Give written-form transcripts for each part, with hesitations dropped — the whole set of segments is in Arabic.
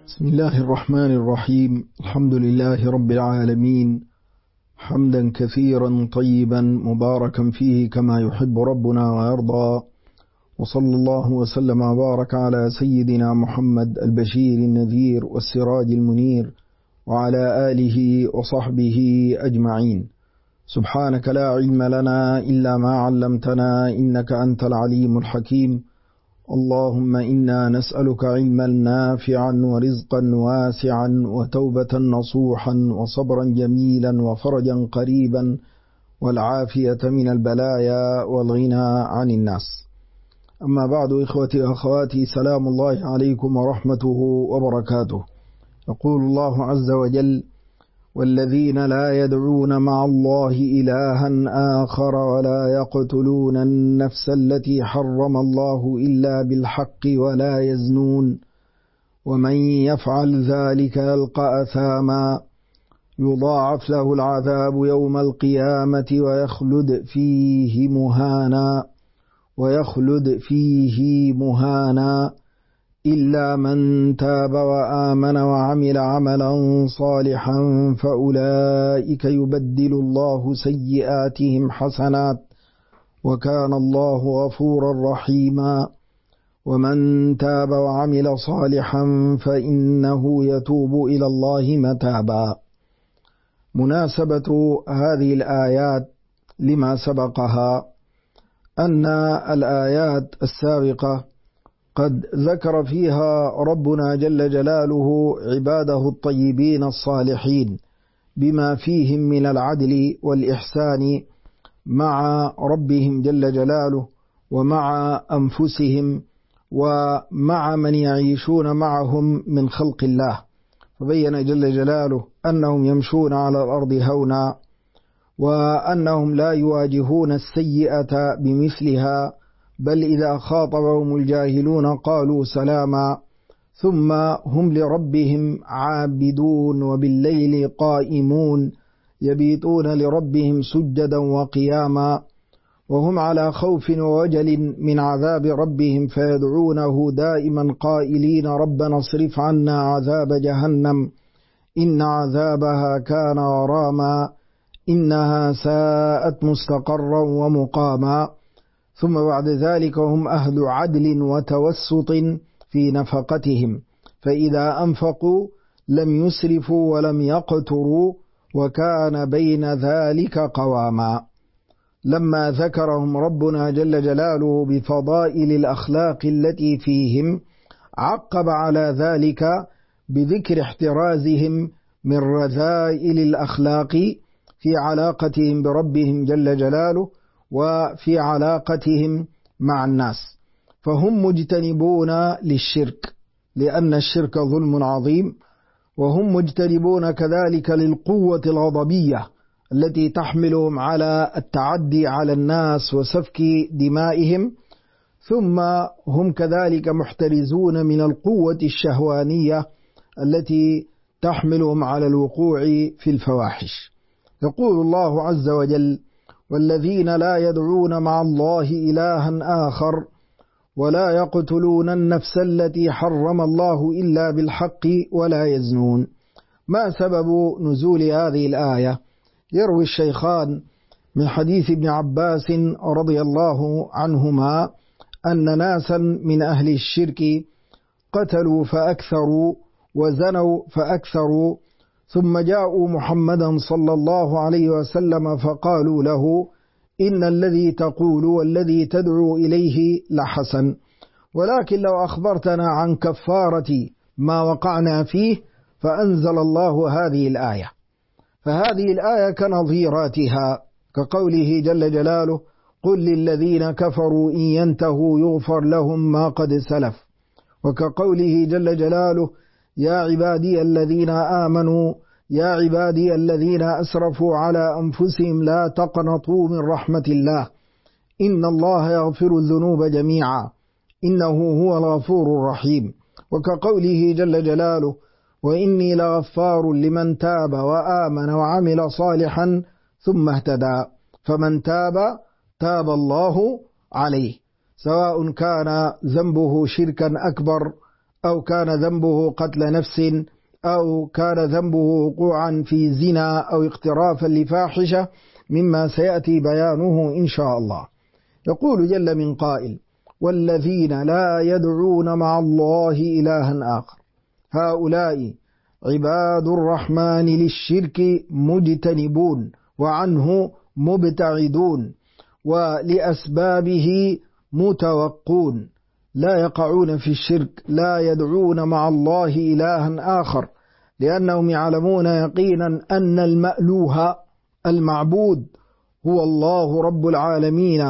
بسم الله الرحمن الرحيم. الحمد لله رب العالمين، حمدا كثيرا طيبا مباركا فيه كما يحب ربنا ويرضى، وصلى الله وسلم وبارك على سيدنا محمد البشير النذير والسراج المنير وعلى آله وصحبه أجمعين. سبحانك لا علم لنا إلا ما علمتنا إنك أنت العليم الحكيم. اللهم إنا نسألك علما نافعا ورزقا واسعا وتوبة نصوحا وصبرا جميلا وفرجا قريبا والعافية من البلايا والغنى عن الناس. أما بعد، إخوتي وأخواتي، سلام الله عليكم ورحمته وبركاته. يقول الله عز وجل: والذين لا يدعون مع الله إلها آخر ولا يقتلون النفس التي حرم الله إلا بالحق ولا يزنون ومن يفعل ذلك يلقى أثاما يضاعف له العذاب يوم القيامة ويخلد فيه مهانا إلا من تاب وآمن وعمل عملا صالحا فأولئك يبدل الله سيئاتهم حسنات وكان الله غفورا رحيما. ومن تاب وعمل صالحا فإنه يتوب إلى الله متابا. مناسبة هذه الآيات لما سبقها أن الآيات السابقة قد ذكر فيها ربنا جل جلاله عباده الطيبين الصالحين بما فيهم من العدل والإحسان مع ربهم جل جلاله ومع أنفسهم ومع من يعيشون معهم من خلق الله، فبين جل جلاله أنهم يمشون على الأرض هونا وأنهم لا يواجهون السيئة بمثلها، بل إذا خاطبهم الجاهلون قالوا سلاما، ثم هم لربهم عابدون وبالليل قائمون يبيتون لربهم سجدا وقياما، وهم على خوف ووجل من عذاب ربهم فيدعونه دائما قائلين: ربنا اصرف عنا عذاب جهنم إن عذابها كان غراما إنها ساءت مستقرا ومقاما. ثم بعد ذلك هم أهل عدل وتوسط في نفقتهم، فإذا أنفقوا لم يسرفوا ولم يقتروا وكان بين ذلك قواما. لما ذكرهم ربنا جل جلاله بفضائل الأخلاق التي فيهم، عقب على ذلك بذكر احترازهم من رذائل الأخلاق في علاقتهم بربهم جل جلاله وفي علاقتهم مع الناس، فهم مجتنبون للشرك لأن الشرك ظلم عظيم، وهم مجتنبون كذلك للقوة الغضبية التي تحملهم على التعدي على الناس وسفك دمائهم، ثم هم كذلك محترزون من القوة الشهوانية التي تحملهم على الوقوع في الفواحش. يقول الله عز وجل: والذين لا يدعون مع الله إلها آخر ولا يقتلون النفس التي حرم الله إلا بالحق ولا يزنون. ما سبب نزول هذه الآية؟ يروي الشيخان من حديث ابن عباس رضي الله عنهما أن ناسا من أهل الشرك قتلوا فأكثروا وزنوا فأكثروا، ثم جاءوا محمدا صلى الله عليه وسلم فقالوا له: إن الذي تقول والذي تدعو إليه لحسن، ولكن لو أخبرتنا عن كفارة ما وقعنا فيه. فأنزل الله هذه الآية، فهذه الآية كنظيراتها كقوله جل جلاله: قل للذين كفروا إن ينتهوا يغفر لهم ما قد سلف، وكقوله جل جلاله: يا عبادي الذين آمنوا يا عبادي الذين أسرفوا على أنفسهم لا تقنطوا من رحمة الله إن الله يغفر الذنوب جميعا إنه هو الغفور الرحيم، وكقوله جل جلاله: وإني لغفار لمن تاب وآمن وعمل صالحا ثم اهتدى، فمن تاب الله عليه، سواء كان ذنبه شركا أكبر أو كان ذنبه قتل نفس، أو كان ذنبه وقوعا في زنا أو اقترافا لفاحشة، مما سيأتي بيانه إن شاء الله. يقول جل من قائل: والذين لا يدعون مع الله إلها آخر هؤلاء عباد الرحمن للشرك مجتنبون وعنه مبتعدون ولأسبابه متوقون، لا يقعون في الشرك، لا يدعون مع الله إلها آخر، لأنهم يعلمون يقينا أن المألوه المعبود هو الله رب العالمين،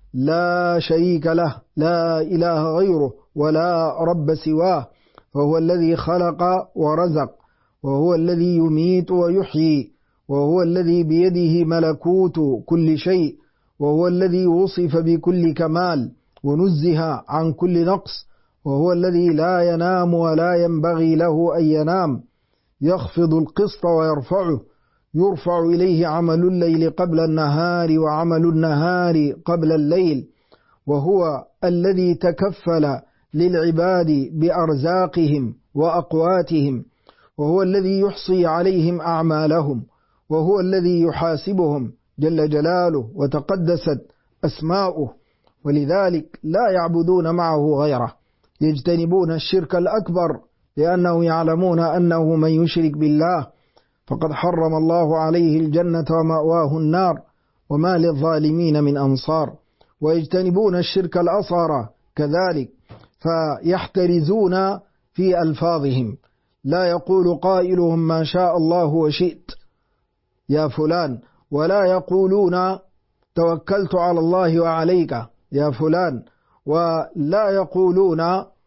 لا شريك له، لا إله غيره ولا رب سواه، فهو الذي خلق ورزق، وهو الذي يميت ويحيي، وهو الذي بيده ملكوت كل شيء، وهو الذي وصف بكل كمال ونزه عن كل نقص، وهو الذي لا ينام ولا ينبغي له أن ينام، يخفض القسط ويرفعه، يرفع إليه عمل الليل قبل النهار وعمل النهار قبل الليل، وهو الذي تكفل للعباد بأرزاقهم وأقواتهم، وهو الذي يحصي عليهم أعمالهم، وهو الذي يحاسبهم جل جلاله وتقدست أسماؤه، ولذلك لا يعبدون معه غيره، يجتنبون الشرك الأكبر، لأنه يعلمون أنه من يشرك بالله فقد حرم الله عليه الجنة ومأواه النار وما للظالمين من أنصار، ويجتنبون الشرك الأصغر كذلك، فيحترزون في ألفاظهم، لا يقول قائلهم ما شاء الله وشئت يا فلان، ولا يقولون توكلت على الله وعليك يا فلان، ولا يقولون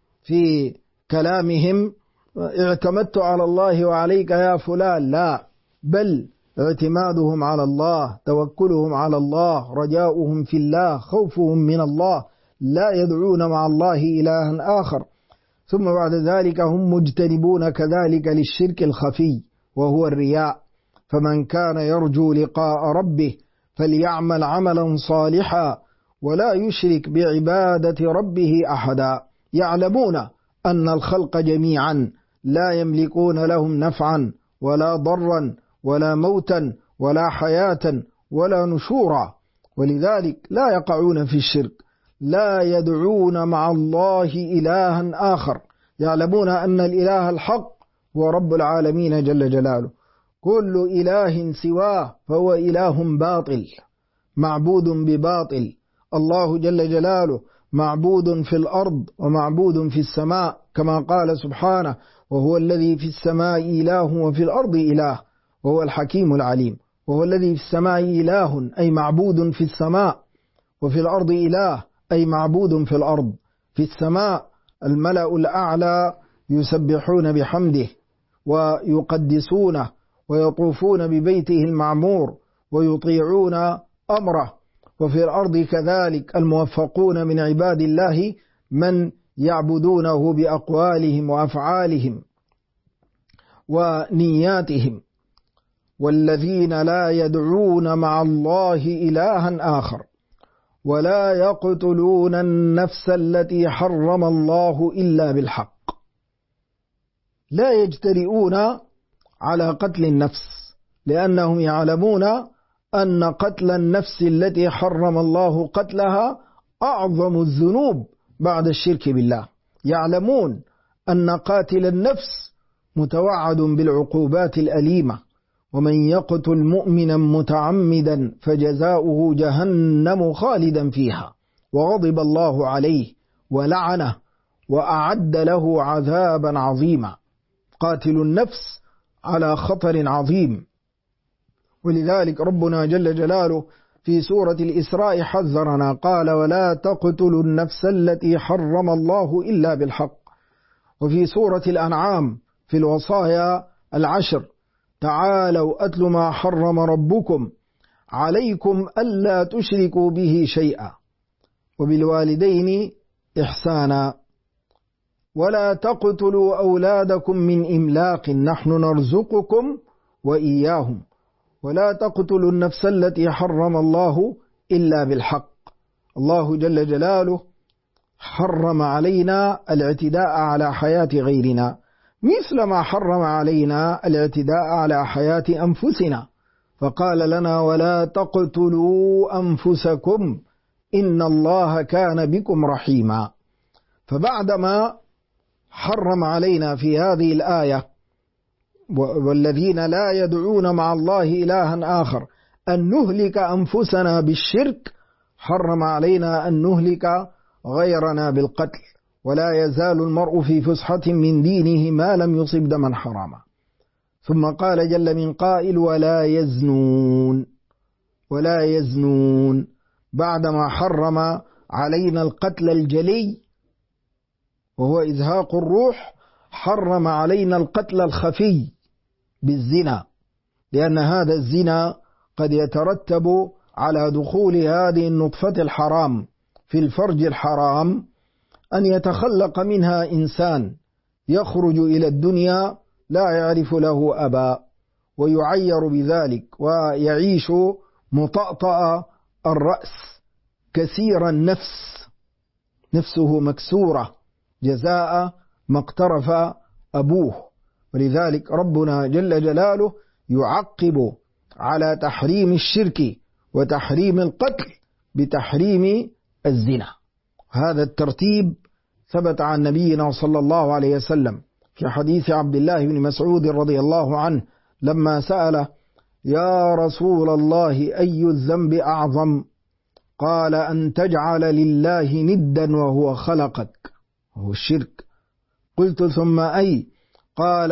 في كلامهم اعتمدت على الله وعليك يا فلان، لا، بل اعتمادهم على الله، توكلهم على الله، رجاؤهم في الله، خوفهم من الله، لا يدعون مع الله إلها آخر. ثم بعد ذلك هم مجتنبون كذلك للشرك الخفي وهو الرياء، فمن كان يرجو لقاء ربه فليعمل عملا صالحا ولا يشرك بعبادة ربه أحدا، يعلمون أن الخلق جميعا لا يملكون لهم نفعا ولا ضرا ولا موتا ولا حياة ولا نشورا، ولذلك لا يقعون في الشرك، لا يدعون مع الله إلها آخر، يعلمون أن الإله الحق هو رب العالمين جل جلاله، كل إله سواه فهو إله باطل معبود بباطل، الله جل جلاله معبود في الأرض ومعبود في السماء، كما قال سبحانه: وهو الذي في السماء إله وفي الأرض إله وهو الحكيم العليم. وهو الذي في السماء إله أي معبود في السماء، وفي الأرض إله أي معبود في الأرض. في السماء الملأ الأعلى يسبحون بحمده ويقدسونه ويطوفون ببيته المعمور ويطيعون أمره، وفي الأرض كذلك الموفقون من عباد الله من يعبدونه بأقوالهم وأفعالهم ونياتهم. والذين لا يدعون مع الله إلها آخر ولا يقتلون النفس التي حرم الله إلا بالحق، لا يجترئون على قتل النفس، لأنهم يعلمون أن قتل النفس التي حرم الله قتلها أعظم الذنوب بعد الشرك بالله، يعلمون أن قاتل النفس متوعد بالعقوبات الأليمة، ومن يقتل مؤمنا متعمدا فجزاؤه جهنم خالدا فيها وغضب الله عليه ولعنه وأعد له عذابا عظيما. قاتل النفس على خطر عظيم، ولذلك ربنا جل جلاله في سورة الإسراء حذرنا، قال: ولا تقتلوا النفس التي حرم الله إلا بالحق. وفي سورة الأنعام في الوصايا 10: تعالوا أتل ما حرم ربكم عليكم ألا تشركوا به شيئا وبالوالدين إحسانا ولا تقتلوا أولادكم من إملاق نحن نرزقكم وإياهم ولا تقتلوا النفس التي حرم الله إلا بالحق. الله جل جلاله حرم علينا الاعتداء على حياة غيرنا، مثل ما حرم علينا الاعتداء على حياة أنفسنا، فقال لنا: ولا تقتلوا أنفسكم إن الله كان بكم رحيما. فبعدما حرم علينا في هذه الآية: والذين لا يدعون مع الله إلها آخر، أن نهلك أنفسنا بالشرك، حرم علينا أن نهلك غيرنا بالقتل. ولا يزال المرء في فسحة من دينه ما لم يصب دما حراما. ثم قال جل من قائل: ولا يزنون. ولا يزنون بعدما حرم علينا القتل الجلي وهو إزهاق الروح، حرم علينا القتل الخفي بالزنا، لأن هذا الزنا قد يترتب على دخول هذه النطفة الحرام في الفرج الحرام، أن يتخلق منها إنسان يخرج إلى الدنيا لا يعرف له أبا، ويعير بذلك، ويعيش مطأطأ الرأس، كثير النفس، نفسه مكسورة جزاء ما اقترف أبوه. ولذلك ربنا جل جلاله يعقب على تحريم الشرك وتحريم القتل بتحريم الزنا. هذا الترتيب ثبت عن نبينا صلى الله عليه وسلم في حديث عبد الله بن مسعود رضي الله عنه لما سأل: يا رسول الله أي الذنب أعظم؟ قال: أن تجعل لله ندا وهو خلقك، وهو الشرك. قلت: ثم أي؟ قال: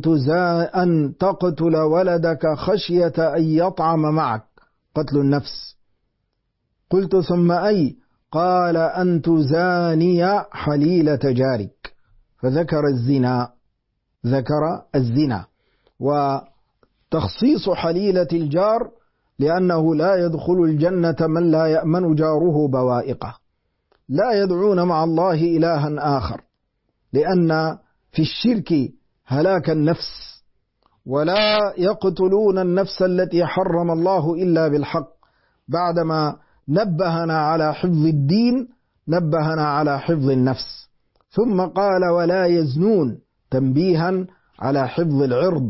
أن تقتل ولدك خشية أن يطعم معك، قتل النفس. قلت: ثم أي؟ قال: أن تزاني حليلة جارك. فذكر الزنا، ذكر الزنا، وتخصيص حليلة الجار لأنه لا يدخل الجنة من لا يأمن جاره بوائقه. لا يدعون مع الله إلها آخر، لأن في الشرك هلاك النفس، ولا يقتلون النفس التي حرم الله إلا بالحق. بعدما نبهنا على حفظ الدين نبهنا على حفظ النفس، ثم قال: ولا يزنون، تنبيها على حفظ العرض،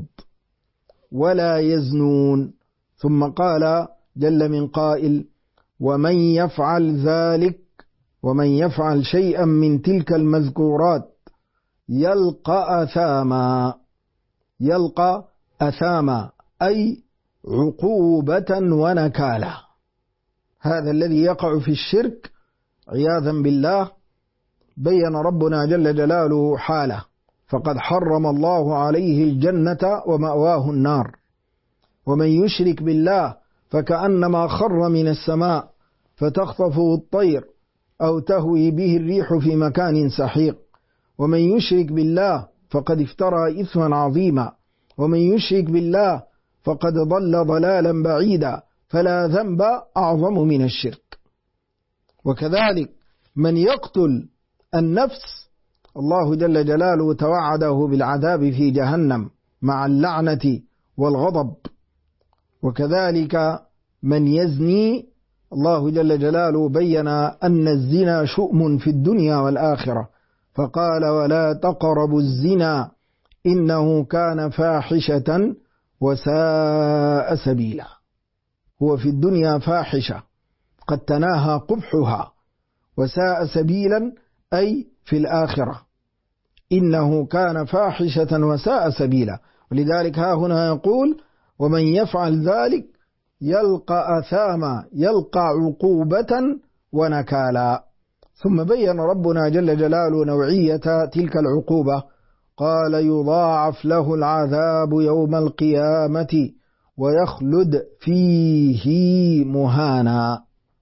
ولا يزنون. ثم قال جل من قائل: ومن يفعل ذلك، ومن يفعل شيئا من تلك المذكورات يلقى أثاما. يلقى أثاما أي عقوبة ونكالا. هذا الذي يقع في الشرك عياذا بالله بين ربنا جل جلاله حاله، فقد حرم الله عليه الجنة ومأواه النار. ومن يشرك بالله فكأنما خر من السماء فتخطفه الطير أو تهوي به الريح في مكان سحيق. ومن يشرك بالله فقد افترى إثما عظيما، ومن يشرك بالله فقد ضل ضلالا بعيدا، فلا ذنب أعظم من الشرك. وكذلك من يقتل النفس الله جل جلاله توعده بالعذاب في جهنم مع اللعنة والغضب. وكذلك من يزني الله جل جلاله بين أن الزنا شؤم في الدنيا والآخرة، فقال: ولا تقربوا الزنا إنه كان فاحشة وساء سبيلا. هو في الدنيا فاحشة قد تناهى قبحها، وساء سبيلا أي في الآخرة إنه كان فاحشة وساء سبيلا. ولذلك ها هنا يقول: ومن يفعل ذلك يلقى أثاما، يلقى عقوبة ونكالا. ثم بين ربنا جل جلاله نوعية تلك العقوبة، قال: يضاعف له العذاب يوم القيامة ويخلد فيه مهانا.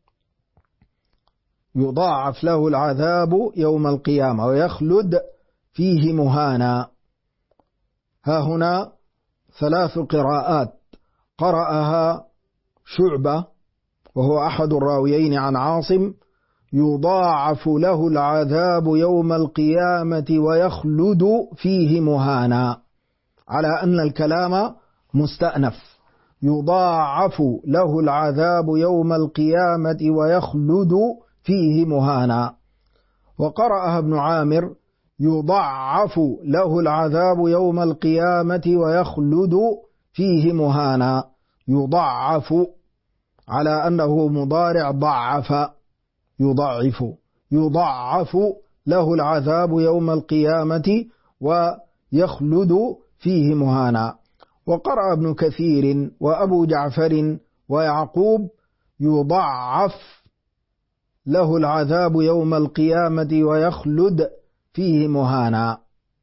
يضاعف له العذاب يوم القيامة ويخلد فيه مهانا. ها هنا 3 قراءات قرأها شعبة وهو أحد الراويين عن عاصم: يضاعف له العذاب يوم القيامة ويخلد فيه مهانا، على أن الكلام مستأنف. يضاعف له العذاب يوم القيامة ويخلد فيه مهانا. وقرأها ابن عامر يضعف له العذاب يوم القيامة ويخلد فيه مهانا. يضعف على أنه مضارع ضعف، يضعف له العذاب يوم القيامة ويخلد فيه مهانا. وقرأ ابن كثير وأبو جعفر ويعقوب يضعف له العذاب يوم القيامة ويخلد فيه مهانا.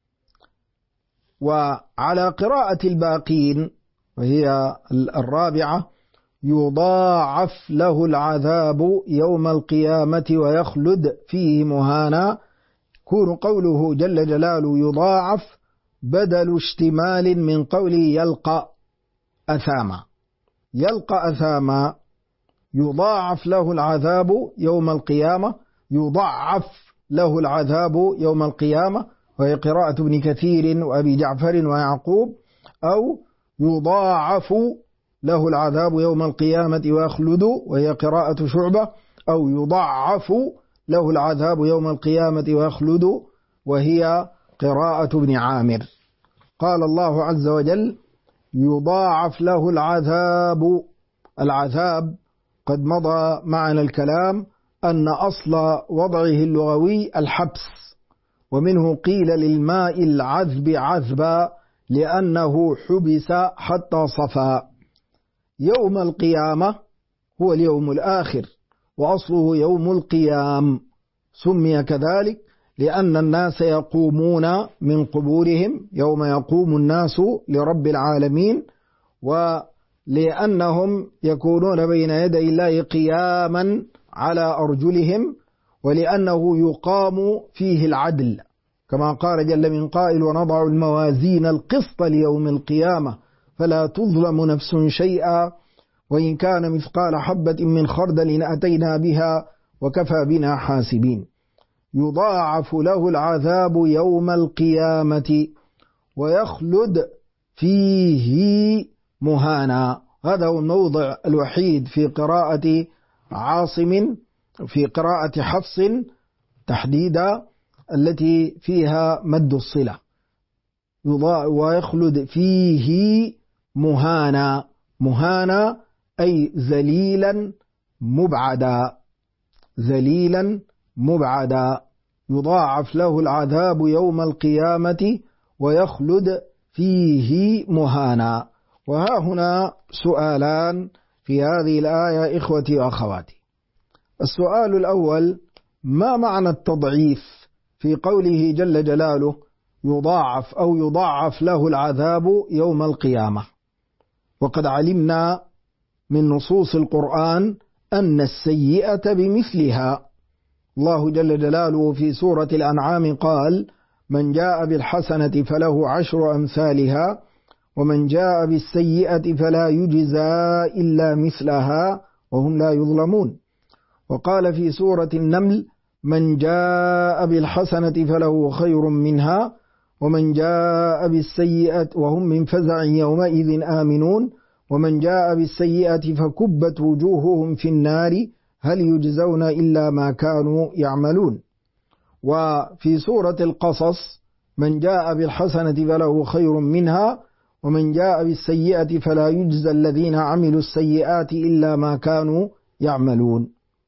وعلى قراءة الباقين وهي الرابعة يضاعف له العذاب يوم القيامة ويخلد فيه مهانا، يكون قوله جل جلاله يضاعف بدل اشتمال من قوله يلقى أثاما. يلقى أثاما يضاعف له العذاب يوم القيامة، يضعف له العذاب يوم القيامة، وهي قراءة ابن كثير وأبي جعفر ويعقوب، أو يضاعف له العذاب يوم القيامة ويخلد، وهي قراءة شعبة، أو يضعف له العذاب يوم القيامة ويخلد، وهي قراءة ابن عامر. قال الله عز وجل يضاعف له العذاب قد مضى معنا الكلام أن أصل وضعه اللغوي الحبس، ومنه قيل للماء العذب عذبا لأنه حبس حتى صفى. يوم القيامة هو اليوم الآخر، وأصله يوم القيام، سمي كذلك لأن الناس يقومون من قبورهم يوم يقوم الناس لرب العالمين، ولأنهم يكونون بين يدي الله قياما على أرجلهم، ولأنه يقام فيه العدل، كما قال جل من قائل ونضع الموازين القسط ليوم القيامة فلا تظلم نفس شيئا وإن كان مثقال حبة من خردل أتينا بها وكفى بنا حاسبين. يضاعف له العذاب يوم القيامة ويخلد فيه مهانا. هذا هو الموضع الوحيد في قراءة عاصم، في قراءة حفص تحديدا، التي فيها مد الصلة. ويخلد فيه مهانا، مهانا أي ذليلا مبعدا، ذليلا مبعدا. يضاعف له العذاب يوم القيامة ويخلد فيه مهانا. وها هنا سؤالان في هذه الآية إخوتي وأخواتي. السؤال الأول: ما معنى التضعيف في قوله جل جلاله يضاعف أو يضاعف له العذاب يوم القيامة؟ وقد علمنا من نصوص القرآن أن السيئة بمثلها. الله جل جلاله في سورة الأنعام قال: من جاء بالحسنة فله 10 أمثالها ومن جاء بالسيئة فلا يجزى إلا مثلها وهم لا يظلمون. وقال في سورة النمل: من جاء بالحسنة فله خير منها ومن جاء بالسيئة وهم من فزع يومئذ آمنون ومن جاء بالسيئة فكبت وجوههم في النار هل يجزون إلا ما كانوا يعملون. وفي سورة القصص: من جاء بالحسنة فله خير منها ومن جاء بالسيئة فلا يجزى الذين عملوا السيئات إلا ما كانوا يعملون.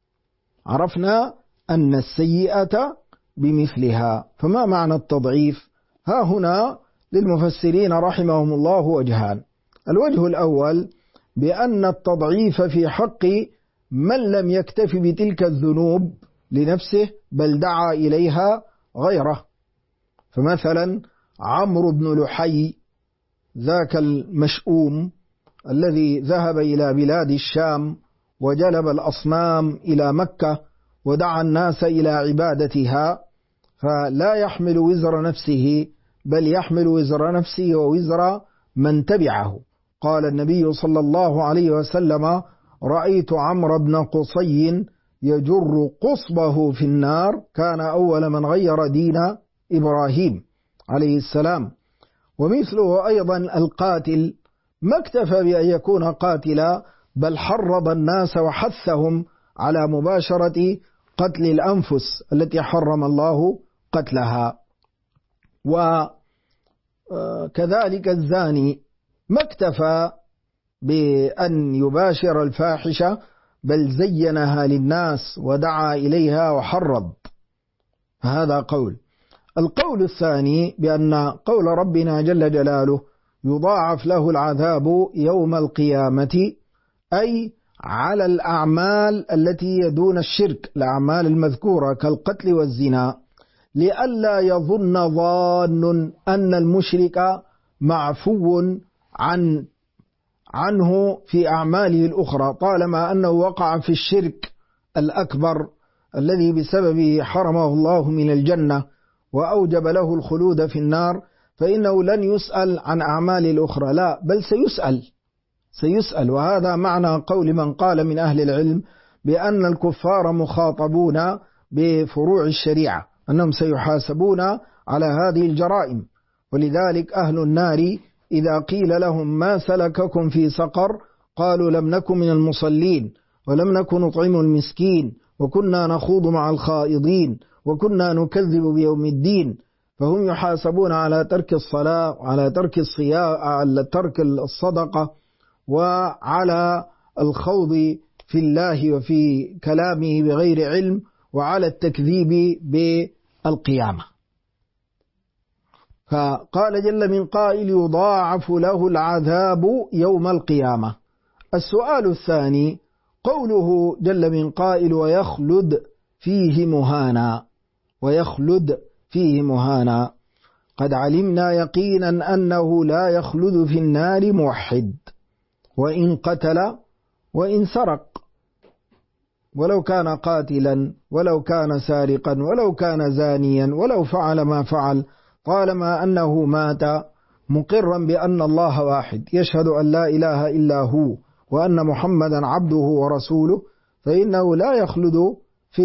عرفنا أن السيئة بمثلها. فما معنى التضعيف؟ ها هنا للمفسرين رحمهم الله وجهان. الوجه الأول بأن التضعيف في حق من لم يكتف بتلك الذنوب لنفسه بل دعا إليها غيره. فمثلا عمرو بن لحي ذاك المشؤوم الذي ذهب إلى بلاد الشام وجلب الأصنام إلى مكة ودعا الناس إلى عبادتها، فلا يحمل وزر نفسه بل يحمل وزر نفسه ووزر من تبعه. قال النبي صلى الله عليه وسلم: رأيت عمرو بن قصي يجر قصبه في النار، كان أول من غير دين إبراهيم عليه السلام. ومثله أيضا القاتل، ما اكتفى بأن يكون قاتلا بل حرض الناس وحثهم على مباشرة قتل الأنفس التي حرم الله قتلها. وكذلك الزاني ما اكتفى بأن يباشر الفاحشة، بل زينها للناس ودعا إليها وحرض. هذا قول. القول الثاني بأن قول ربنا جل جلاله يضاعف له العذاب يوم القيامة، أي على الأعمال التي دون الشرك، الأعمال المذكورة كالقتل والزنا، لئلا يظن ظان أن المشرك معفو عنه في أعماله الأخرى، طالما أنه وقع في الشرك الأكبر الذي بسببه حرمه الله من الجنة وأوجب له الخلود في النار، فإنه لن يسأل عن أعماله الأخرى، لا بل سيسأل. وهذا معنى قول من قال من أهل العلم بأن الكفار مخاطبون بفروع الشريعة، أنهم سيحاسبون على هذه الجرائم. ولذلك أهل النار إذا قيل لهم ما سلككم في سقر قالوا لم نكن من المصلين ولم نكن نطعم المسكين وكنا نخوض مع الخائضين وكنا نكذب بيوم الدين. فهم يحاسبون على ترك الصلاة وعلى ترك الصيام، على ترك الصدقة، وعلى الخوض في الله وفي كلامه بغير علم، وعلى التكذيب بالقيامة. فقال جل من قائل يضاعف له العذاب يوم القيامة. السؤال الثاني قوله جل من قائل ويخلد فيه مهانا. قد علمنا يقينا أنه لا يخلد في النار موحد، وإن قتل وإن سرق، ولو كان قاتلا ولو كان سارقا ولو كان زانيا ولو فعل ما فعل، طالما أنه مات مقرا بأن الله واحد، يشهد أن لا إله إلا هو وأن محمدا عبده ورسوله، فإنه لا يخلد في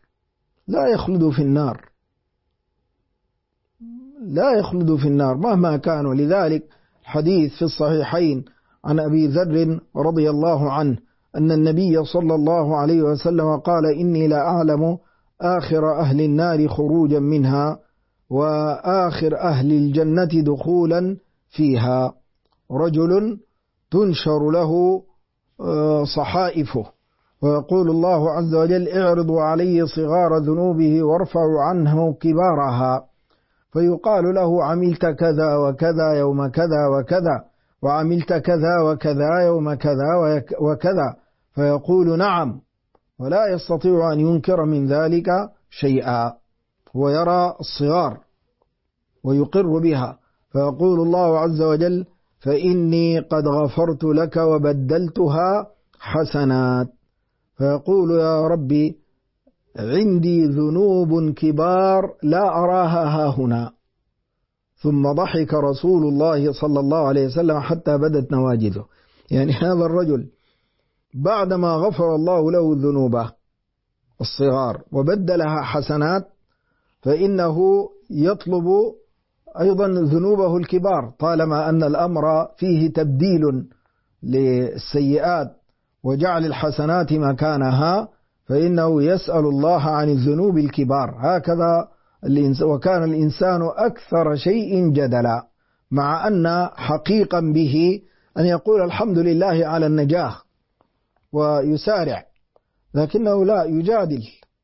النار مهما كانوا. لذلك حديث في الصحيحين عن أبي ذر رضي الله عنه أن النبي صلى الله عليه وسلم قال إني لا أعلم آخر أهل النار خروجا منها وآخر أهل الجنة دخولا فيها، رجل تنشر له صحائفه ويقول الله عز وجل اعرضوا عليه صغار ذنوبه وارفعوا عنه كبارها، فيقال له عملت كذا وكذا يوم كذا وكذا وعملت كذا وكذا يوم كذا وكذا، فيقول نعم، ولا يستطيع أن ينكر من ذلك شيئا، ويرى الصغار ويقر بها، فيقول الله عز وجل فإني قد غفرت لك وبدلتها حسنات، فيقول يا ربي عندي ذنوب كبار لا أراها هاهنا. ثم ضحك رسول الله صلى الله عليه وسلم حتى بدت نواجذه. يعني هذا الرجل بعدما غفر الله له ذنوبه الصغار وبدلها حسنات، فإنه يطلب أيضا ذنوبه الكبار، طالما أن الأمر فيه تبديل للسيئات وجعل الحسنات مكانها، فإنه يسأل الله عن الذنوب الكبار. هكذا وكان الإنسان أكثر شيء جدلا، مع أن حقيقا به أن يقول الحمد لله على النجاة ويسارع، لكنه لا يجادل.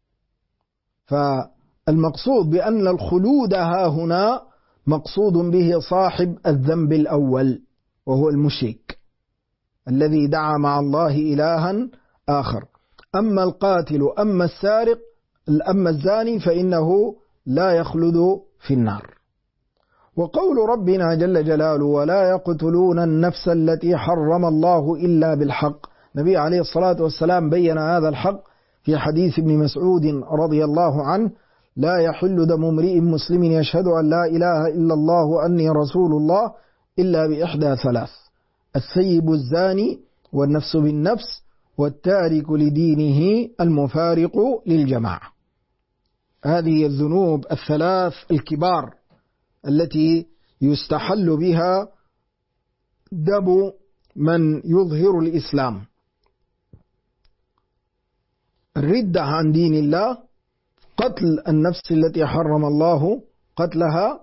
فالمقصود بأن الخلود ها هنا مقصود به صاحب الذنب الأول، وهو المشرك الذي دعا مع الله إلها آخر. أما القاتل أما السارق أما الزاني فإنه لا يخلد في النار. وقول ربنا جل جلاله ولا يقتلون النفس التي حرم الله إلا بالحق، النبي عليه الصلاة والسلام بين هذا الحق في حديث ابن مسعود رضي الله عنه لا يحل دم امرئ مسلم يشهد أن لا إله إلا الله وأني رسول الله إلا بإحدى ثلاث: الثيب الزاني والنفس بالنفس والتارك لدينه المفارق للجماعة. هذه الذنوب الثلاث الكبار التي يستحل بها دم من يظهر الإسلام. الردة عن دين الله، قتل النفس التي حرم الله قتلها،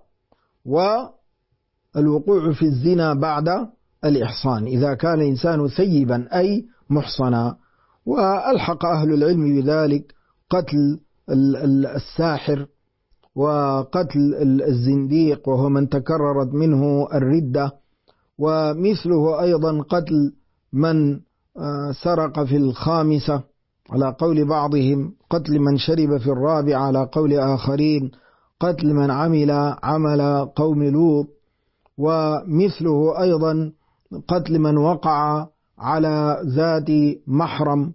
والوقوع في الزنا بعد الإحصان إذا كان الإنسان ثيبا أي محصنا. وألحق أهل العلم بذلك قتل الساحر وقتل الزنديق وهو من تكررت منه الردة، ومثله أيضا قتل من سرق في الخامسة على قول بعضهم، قتل من شرب في الرابع على قول آخرين، قتل من عمل قوم لوط، ومثله أيضا قتل من وقع على ذات محرم،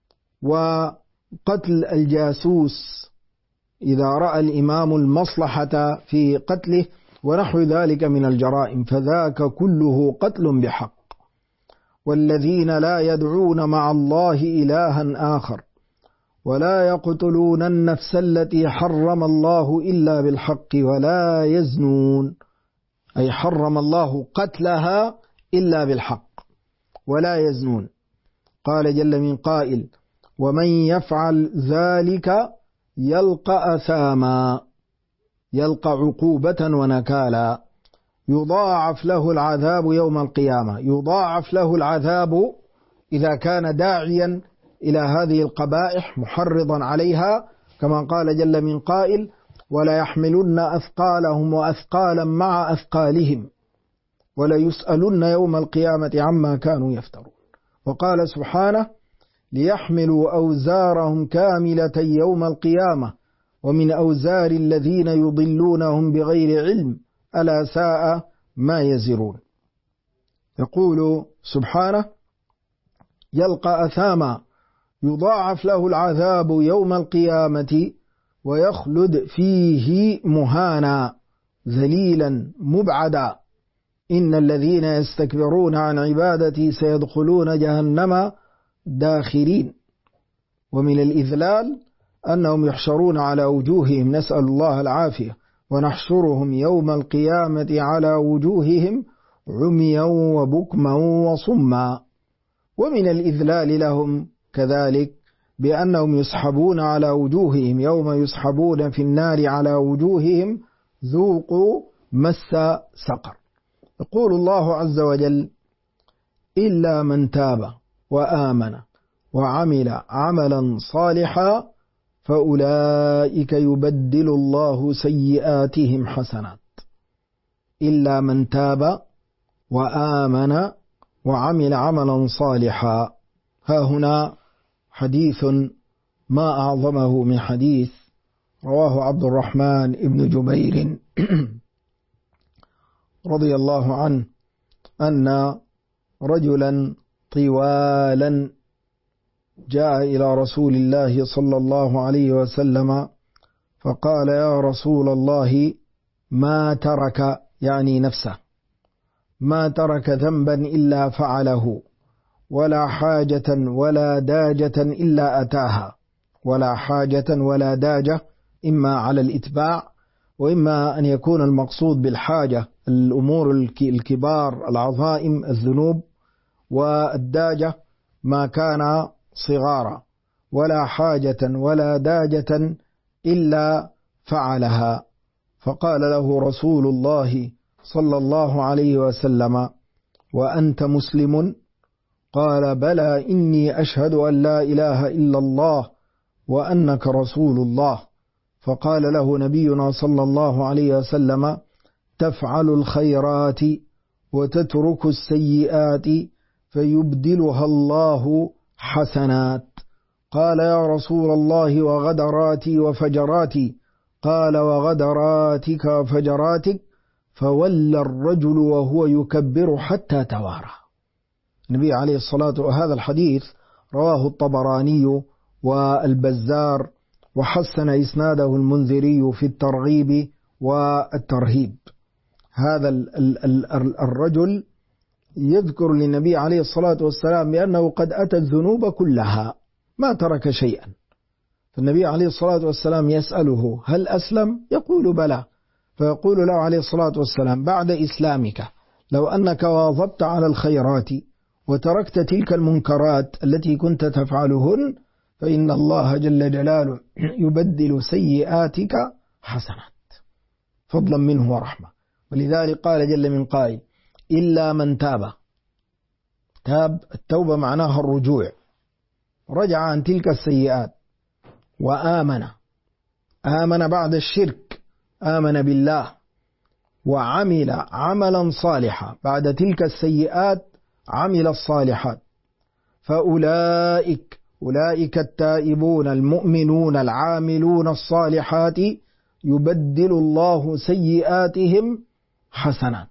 وقتل الجاسوس إذا رأى الإمام المصلحة في قتله، ونحو ذلك من الجرائم، فذاك كله قتل بحق. والذين لا يدعون مع الله إلها آخر ولا يقتلون النفس التي حرم الله إلا بالحق ولا يزنون، أي حرم الله قتلها إلا بالحق ولا يزنون. قال جل من قائل: ومن يفعل ذلك يلقى أثاما، يلقى عقوبة ونكالا، يضاعف له العذاب يوم القيامة. يضاعف له العذاب إذا كان داعيا إلى هذه القبائح محرضا عليها، كما قال جل من قائل: ولا يحملن أثقالهم وأثقالا مع أثقالهم ولا يسألن يوم القيامة عما كانوا يفترون. وقال سبحانه: ليحملوا أوزارهم كاملة يوم القيامة ومن أوزار الذين يضلونهم بغير علم ألا ساء ما يزرون. يقول سبحانه: يلقى أثاما، يضاعف له العذاب يوم القيامة ويخلد فيه مهانا ذليلا مبعدا، إن الذين يستكبرون عن عبادتي سيدخلون جهنم داخرين. ومن الإذلال أنهم يحشرون على وجوههم، نسأل الله العافية، ونحشرهم يوم القيامة على وجوههم عميا وبكما وصما. ومن الإذلال لهم كذلك بأنهم يسحبون على وجوههم يوم يسحبون في النار على وجوههم ذوقوا مس سقر. يقول الله عز وجل: إلا من تاب وآمن وعمل عملا صالحا فأولئك يبدل الله سيئاتهم حسنات. إلا من تاب وآمن وعمل عملا صالحا. ها هنا حديث ما أعظمه من حديث رواه عبد الرحمن ابن جبير رضي الله عنه أن رجلا طوالا جاء إلى رسول الله صلى الله عليه وسلم فقال: يا رسول الله، ما ترك، يعني نفسه، ما ترك ذنبا إلا فعله، ولا حاجة ولا داجة إلا أتاها. ولا حاجة ولا داجة إما على الإتباع، وإما أن يكون المقصود بالحاجة الأمور الكبار العظائم الذنوب، والداجة ما كان صغارا. ولا حاجة ولا داجة إلا فعلها. فقال له رسول الله صلى الله عليه وسلم: وأنت مسلم؟ قال: بلى، إني أشهد أن لا إله إلا الله وأنك رسول الله. فقال له نبينا صلى الله عليه وسلم: تفعل الخيرات وتترك السيئات فيبدلها الله حسنات. قال: يا رسول الله، وغدراتي وفجراتي؟ قال: وغدراتك وفجراتك. فولى الرجل وهو يكبر حتى توارى. النبي عليه الصلاة والسلام. هذا الحديث رواه الطبراني والبزار، وحسن إسناده المنذري في الترغيب والترهيب. هذا الرجل يذكر للنبي عليه الصلاة والسلام بأنه قد أتى الذنوب كلها ما ترك شيئا. فالنبي عليه الصلاة والسلام يسأله: هل أسلم؟ يقول: بلى. فيقول له عليه الصلاة والسلام: بعد إسلامك لو أنك واظبت على الخيرات وتركت تلك المنكرات التي كنت تفعلهن فإن الله جل جلاله يبدل سيئاتك حسنات فضلا منه ورحمة. ولذلك قال جل من قائل إلا من تاب. التوبة معناها الرجوع، رجع عن تلك السيئات آمن بعد الشرك، آمن بالله وعمل عملا صالحا، بعد تلك السيئات عمل الصالحات، فأولئك التائبون المؤمنون العاملون الصالحات يبدل الله سيئاتهم حسنات.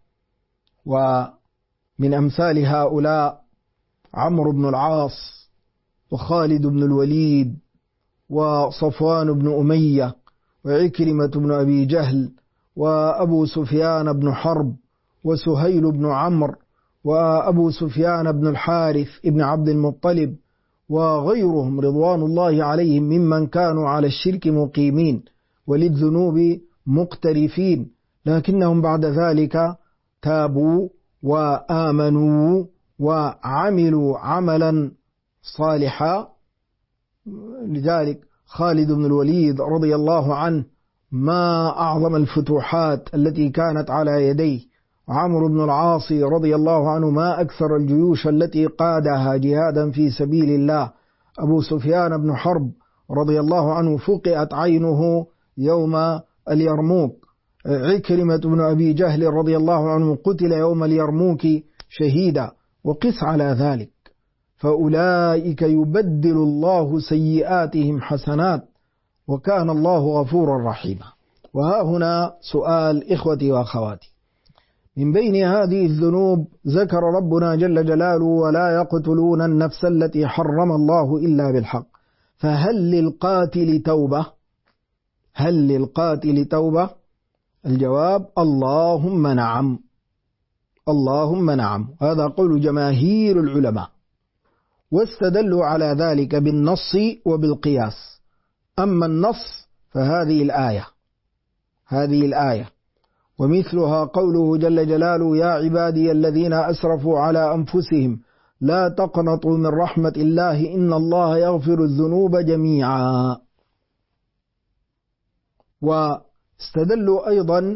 ومن أمثال هؤلاء عمرو بن العاص وخالد بن الوليد وصفوان بن أمية وعكرمة بن أبي جهل وأبو سفيان بن حرب وسهيل بن عمرو وأبو سفيان بن الحارث بن عبد المطلب وغيرهم رضوان الله عليهم ممن كانوا على الشرك مقيمين وللذنوب مقترفين، لكنهم بعد ذلك تابوا وآمنوا وعملوا عملا صالحا. لذلك خالد بن الوليد رضي الله عنه ما أعظم الفتوحات التي كانت على يديه، وعمرو بن العاص رضي الله عنه ما أكثر الجيوش التي قادها جهادا في سبيل الله. أبو سفيان بن حرب رضي الله عنه فقئت عينه يوم اليرموك. عكرمة بن أبي جهل رضي الله عنه قتل يوم اليرموك شهيدا، وقس على ذلك. فأولئك يبدل الله سيئاتهم حسنات وكان الله غفورا رحيما. وها هنا سؤال إخوتي وأخواتي، من بين هذه الذنوب ذكر ربنا جل جلاله ولا يقتلون النفس التي حرم الله إلا بالحق، فهل للقاتل توبة؟ هل للقاتل توبة؟ الجواب اللهم نعم، اللهم نعم. هذا قول جماهير العلماء، واستدلوا على ذلك بالنص وبالقياس. أما النص فهذه الآية ومثلها قوله جل جلاله يا عبادي الذين أسرفوا على أنفسهم لا تقنطوا من رحمة الله إن الله يغفر الذنوب جميعا. واستدلوا أيضا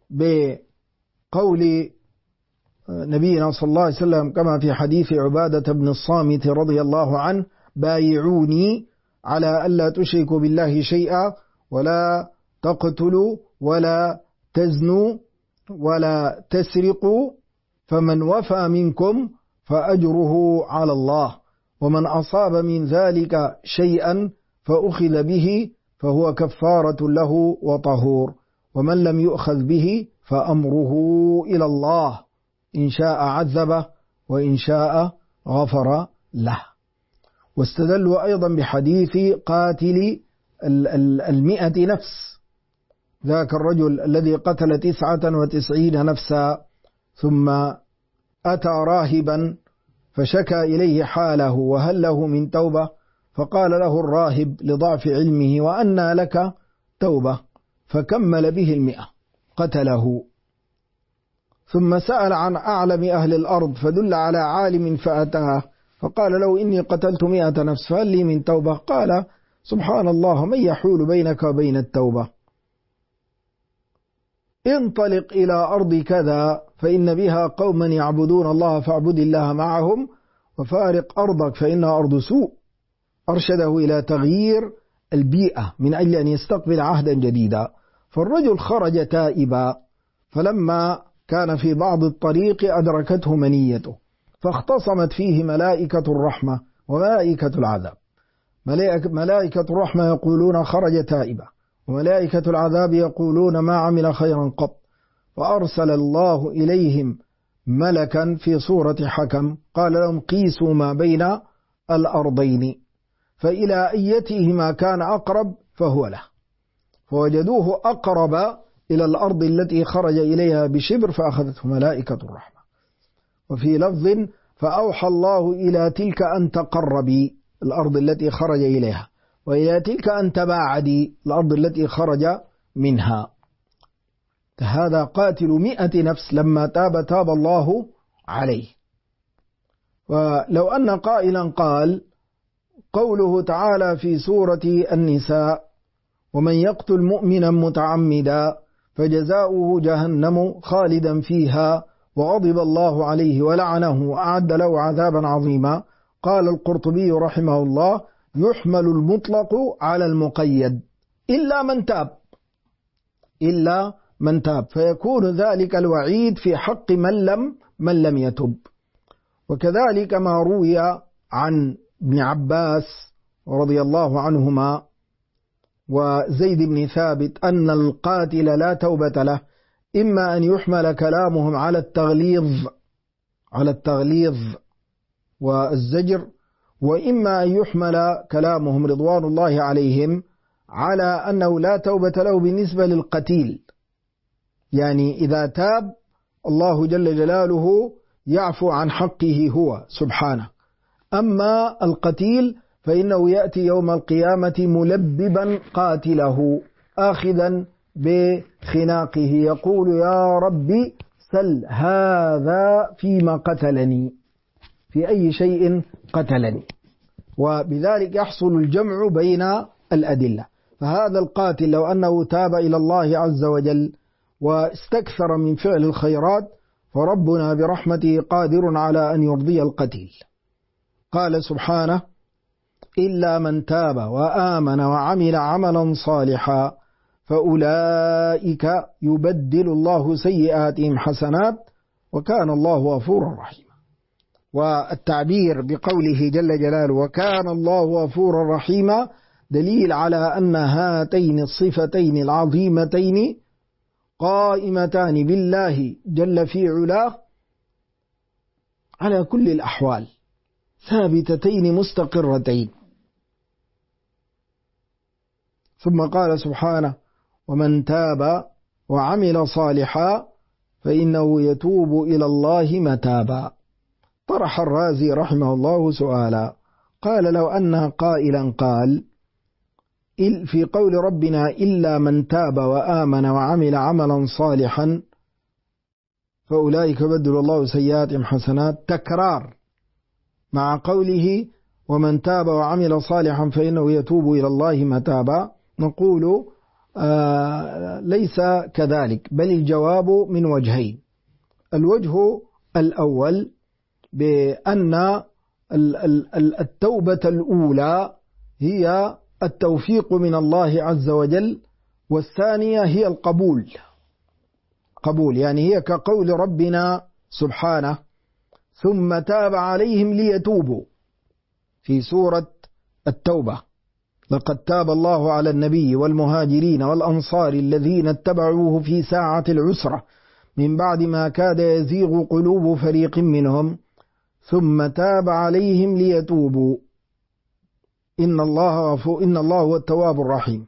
بقول نبينا صلى الله عليه وسلم كما في حديث عبادة بن الصامت رضي الله عنه بايعوني على ألا تشركوا بالله شيئا ولا تقتلوا ولا تزنوا ولا تسرقوا، فمن وفى منكم فأجره على الله، ومن أصاب من ذلك شيئا فأخذ به فهو كفارة له وطهور، ومن لم يؤخذ به فأمره إلى الله إن شاء عذبه وإن شاء غفر له. واستدلوا أيضا بحديث قاتل 100 نفس، ذاك الرجل الذي قتل 99 نفسا ثم أتى راهبا فشكى إليه حاله وهل له من توبة، فقال له الراهب لضعف علمه وأنى لك توبة، فكمل به 100 قتله. ثم سأل عن أعلم أهل الأرض فدل على عالم فأتاه فقال له إني قتلت 100 نفس فهل لي من توبة؟ قال سبحان الله من يحول بينك وبين التوبة؟ انطلق إلى أرض كذا فإن بها قوما يعبدون الله فاعبد الله معهم، وفارق أرضك فإنها أرض سوء. أرشده إلى تغيير البيئة من أجل أن يستقبل عهدا جديدا. فالرجل خرج تائبا، فلما كان في بعض الطريق أدركته منيته، فاختصمت فيه ملائكة الرحمة وملائكة العذاب. ملائكة الرحمة يقولون خرج تائبا، وملائكة العذاب يقولون ما عمل خيرا قط. فأرسل الله إليهم ملكا في صورة حكم قال لهم قيسوا ما بين الأرضين فإلى أيتهما كان أقرب فهو له، فوجدوه أقرب إلى الأرض التي خرج إليها بشبر فأخذته ملائكة الرحمة. وفي لفظ فأوحى الله إلى تلك أن تقربي الأرض التي خرج إليها، وإلى تلك أن تباعدي الأرض التي خرج منها. هذا قاتل 100 نفس لما تاب الله عليه. ولو أن قائلا قال قوله تعالى في سورة النساء: ومن يقتل مؤمنا متعمدا فجزاؤه جهنم خالدا فيها وغضب الله عليه ولعنه وأعد له عذابا عظيما. قال القرطبي رحمه الله: يحمل المطلق على المقيد إلا من تاب فيكون ذلك الوعيد في حق من لم يتب. وكذلك ما روي عن ابن عباس رضي الله عنهما وزيد بن ثابت أن القاتل لا توبة له، إما أن يحمل كلامهم على التغليظ والزجر، وإما أن يحمل كلامهم رضوان الله عليهم على أنه لا توبة له بالنسبة للقتيل، يعني إذا تاب الله جل جلاله يعفو عن حقه هو سبحانه. أما القتيل فإنه يأتي يوم القيامة ملببا قاتله آخذا بخناقه يقول: يا ربي سل هذا فيما قتلني، في أي شيء قتلني. وبذلك يحصل الجمع بين الأدلة. فهذا القاتل لو أنه تاب إلى الله عز وجل واستكثر من فعل الخيرات فربنا برحمته قادر على أن يرضي القتيل. قال سبحانه: إلا من تاب وآمن وعمل عملا صالحا فأولئك يبدل الله سيئاتهم حسنات وكان الله غفورا رحيما. والتعبير بقوله جل جلاله وكان الله غفورا رحيما دليل على أن هاتين الصفتين العظيمتين قائمتان بالله جل في علاه على كل الأحوال، ثابتتين مستقرتين. ثم قال سبحانه: ومن تاب وعمل صالحا فإنه يتوب إلى الله متابا. طرح الرازي رحمه الله سؤالا، قال: لو أن قائلا قال في قول ربنا إلا من تاب وآمن وعمل عملا صالحا فأولئك يبدل الله سيئاتهم حسنات، تكرار مع قوله ومن تاب وعمل صالحا فإنه يتوب إلى الله متابا، نقول ليس كذلك، بل الجواب من وجهين. الوجه الأول بأن التوبة الأولى هي التوفيق من الله عز وجل، والثانية هي القبول، يعني هي كقول ربنا سبحانه: ثم تاب عليهم ليتوبوا في سورة التوبة: لقد تاب الله على النبي والمهاجرين والأنصار الذين اتبعوه في ساعة العسرة من بعد ما كاد يزيغ قلوب فريق منهم ثم تاب عليهم ليتوبوا إن الله هو التواب الرحيم.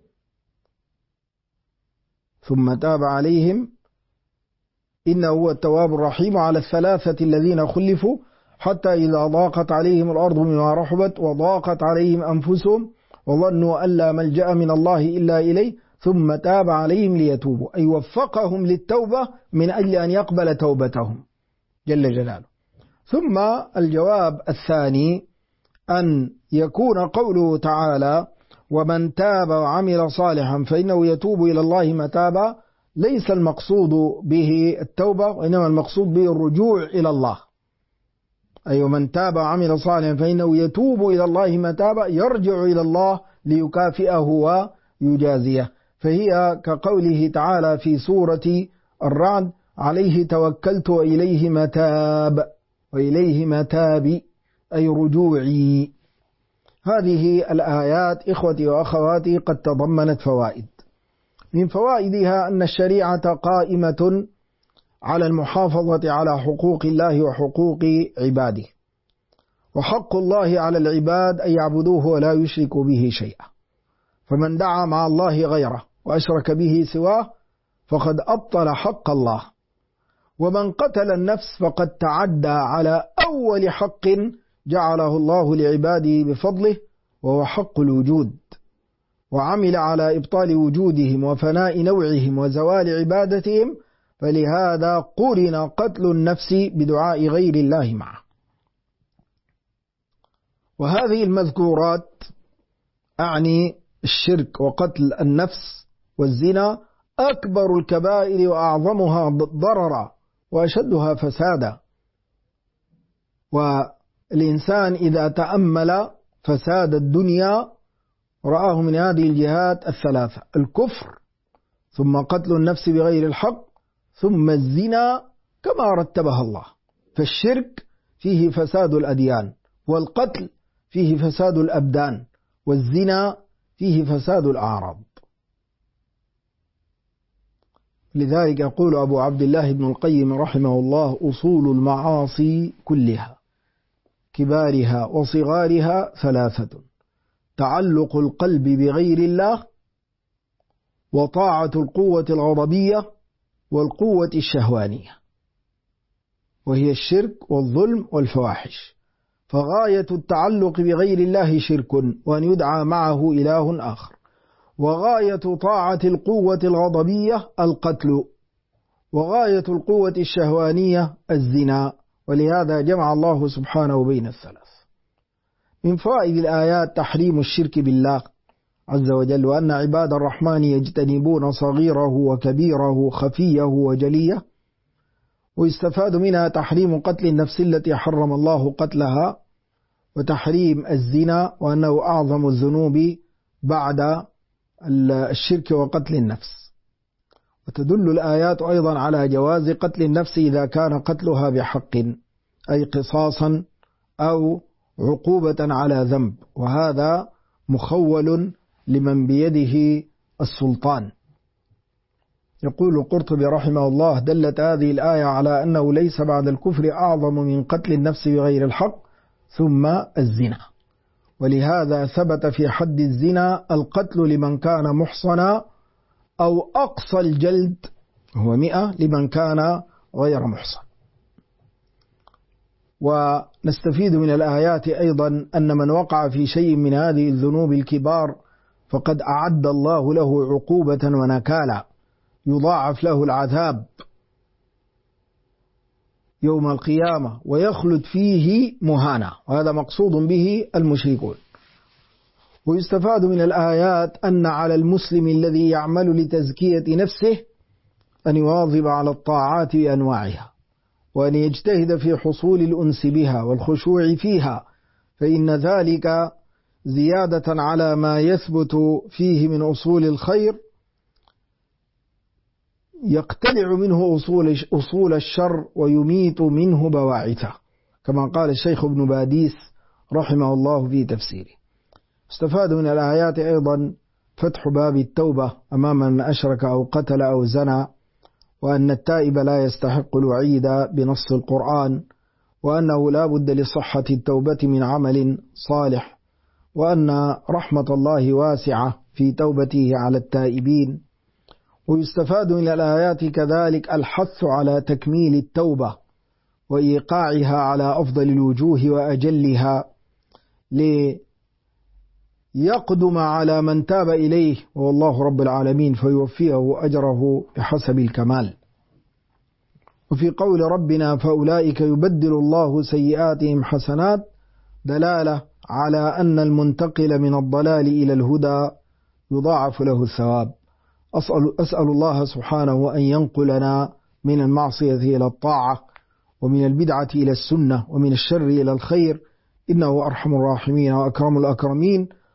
ثم تاب عليهم إنه هو التواب الرحيم على الثلاثة الذين خلفوا حتى إذا ضاقت عليهم الأرض بما رحبت وضاقت عليهم أنفسهم وظنوا أن لا ملجأ من الله إلا إليه ثم تاب عليهم ليتوبوا، أي وفقهم للتوبة من أجل أن يقبل توبتهم جل جلاله. ثم الجواب الثاني أن يكون قوله تعالى ومن تاب وعمل صالحا فإنه يتوب إلى الله متابا ليس المقصود به التوبة، وإنما المقصود به الرجوع إلى الله، أي من تاب وعمل صالحا فإنه يتوب إلى الله متابا، يرجع إلى الله ليكافئه ويجازيه. فهي كقوله تعالى في سورة الرعد: عليه توكلت وإليه متابي أي رجوعي. هذه الآيات إخوتي وأخواتي قد تضمنت فوائد. من فوائدها أن الشريعة قائمة على المحافظة على حقوق الله وحقوق عباده، وحق الله على العباد أن يعبدوه ولا يشركوا به شيئا، فمن دعا مع الله غيره وأشرك به سواه فقد أبطل حق الله، ومن قتل النفس فقد تعدى على أول حق جعله الله لعباده بفضله وهو حق الوجود، وعمل على إبطال وجودهم وفناء نوعهم وزوال عبادتهم، فلهذا قرن قتل النفس بدعاء غير الله معه. وهذه المذكورات أعني الشرك وقتل النفس والزنا أكبر الكبائر وأعظمها ضررا وأشدها فسادا. والإنسان إذا تأمل فساد الدنيا رآه من هذه الجهات الثلاثة: الكفر، ثم قتل النفس بغير الحق، ثم الزنا كما رتبها الله. فالشرك فيه فساد الأديان، والقتل فيه فساد الأبدان، والزنا فيه فساد الأعراض. لذلك يقول أبو عبد الله بن القيم رحمه الله: أصول المعاصي كلها كبارها وصغارها ثلاثة: تعلق القلب بغير الله، وطاعة القوة الغضبية، والقوة الشهوانية، وهي الشرك والظلم والفواحش. فغاية التعلق بغير الله شرك، وأن يدعى معه إله آخر. وغاية طاعة القوة الغضبية القتل، وغاية القوة الشهوانية الزنا. ولهذا جمع الله سبحانه بين الثلاث. من فوائد الآيات تحريم الشرك بالله عز وجل، وأن عباد الرحمن يجتنبون صغيره وكبيره خفيه وجليه. ويستفاد منها تحريم قتل النفس التي حرم الله قتلها، وتحريم الزنا وأنه أعظم الذنوب بعد الشرك وقتل النفس. وتدل الآيات أيضا على جواز قتل النفس إذا كان قتلها بحق، أي قصاصا أو عقوبة على ذنب، وهذا مخول لمن بيده السلطان. يقول القرطبي رحمه الله: دلت هذه الآية على أنه ليس بعد الكفر أعظم من قتل النفس بغير الحق ثم الزنا. ولهذا ثبت في حد الزنا القتل لمن كان محصنا، أو أقصى الجلد هو 100 لمن كان غير محصن. ونستفيد من الآيات أيضا أن من وقع في شيء من هذه الذنوب الكبار فقد أعد الله له عقوبة ونكالا، يضاعف له العذاب يوم القيامة ويخلد فيه مهانا، وهذا مقصود به المشركون. ويستفاد من الآيات أن على المسلم الذي يعمل لتزكية نفسه أن يواظب على الطاعات بأنواعها، وأن يجتهد في حصول الأنس بها والخشوع فيها، فإن ذلك زيادة على ما يثبت فيه من أصول الخير يقتلع منه أصول الشر ويميت منه بواعثه، كما قال الشيخ ابن باديس رحمه الله في تفسيره. استفاد من الآيات أيضا فتح باب التوبة أمام من أشرك أو قتل أو زنى، وأن التائب لا يستحق الوعيد بنص القرآن، وأنه لا بد لصحة التوبة من عمل صالح، وأن رحمة الله واسعة في توبته على التائبين. ويستفاد من الآيات كذلك الحث على تكميل التوبة وإيقاعها على أفضل الوجوه وأجلها، ليقدم على من تاب إليه والله رب العالمين فيوفيه أجره بحسب الكمال. وفي قول ربنا: فأولئك يبدل الله سيئاتهم حسنات، دلالة على أن المنتقل من الضلال إلى الهدى يضاعف له الثواب. أسأل الله سبحانه أن ينقلنا من المعصية إلى الطاعة، ومن البدعة إلى السنة، ومن الشر إلى الخير، إنه أرحم الراحمين وأكرم الأكرمين.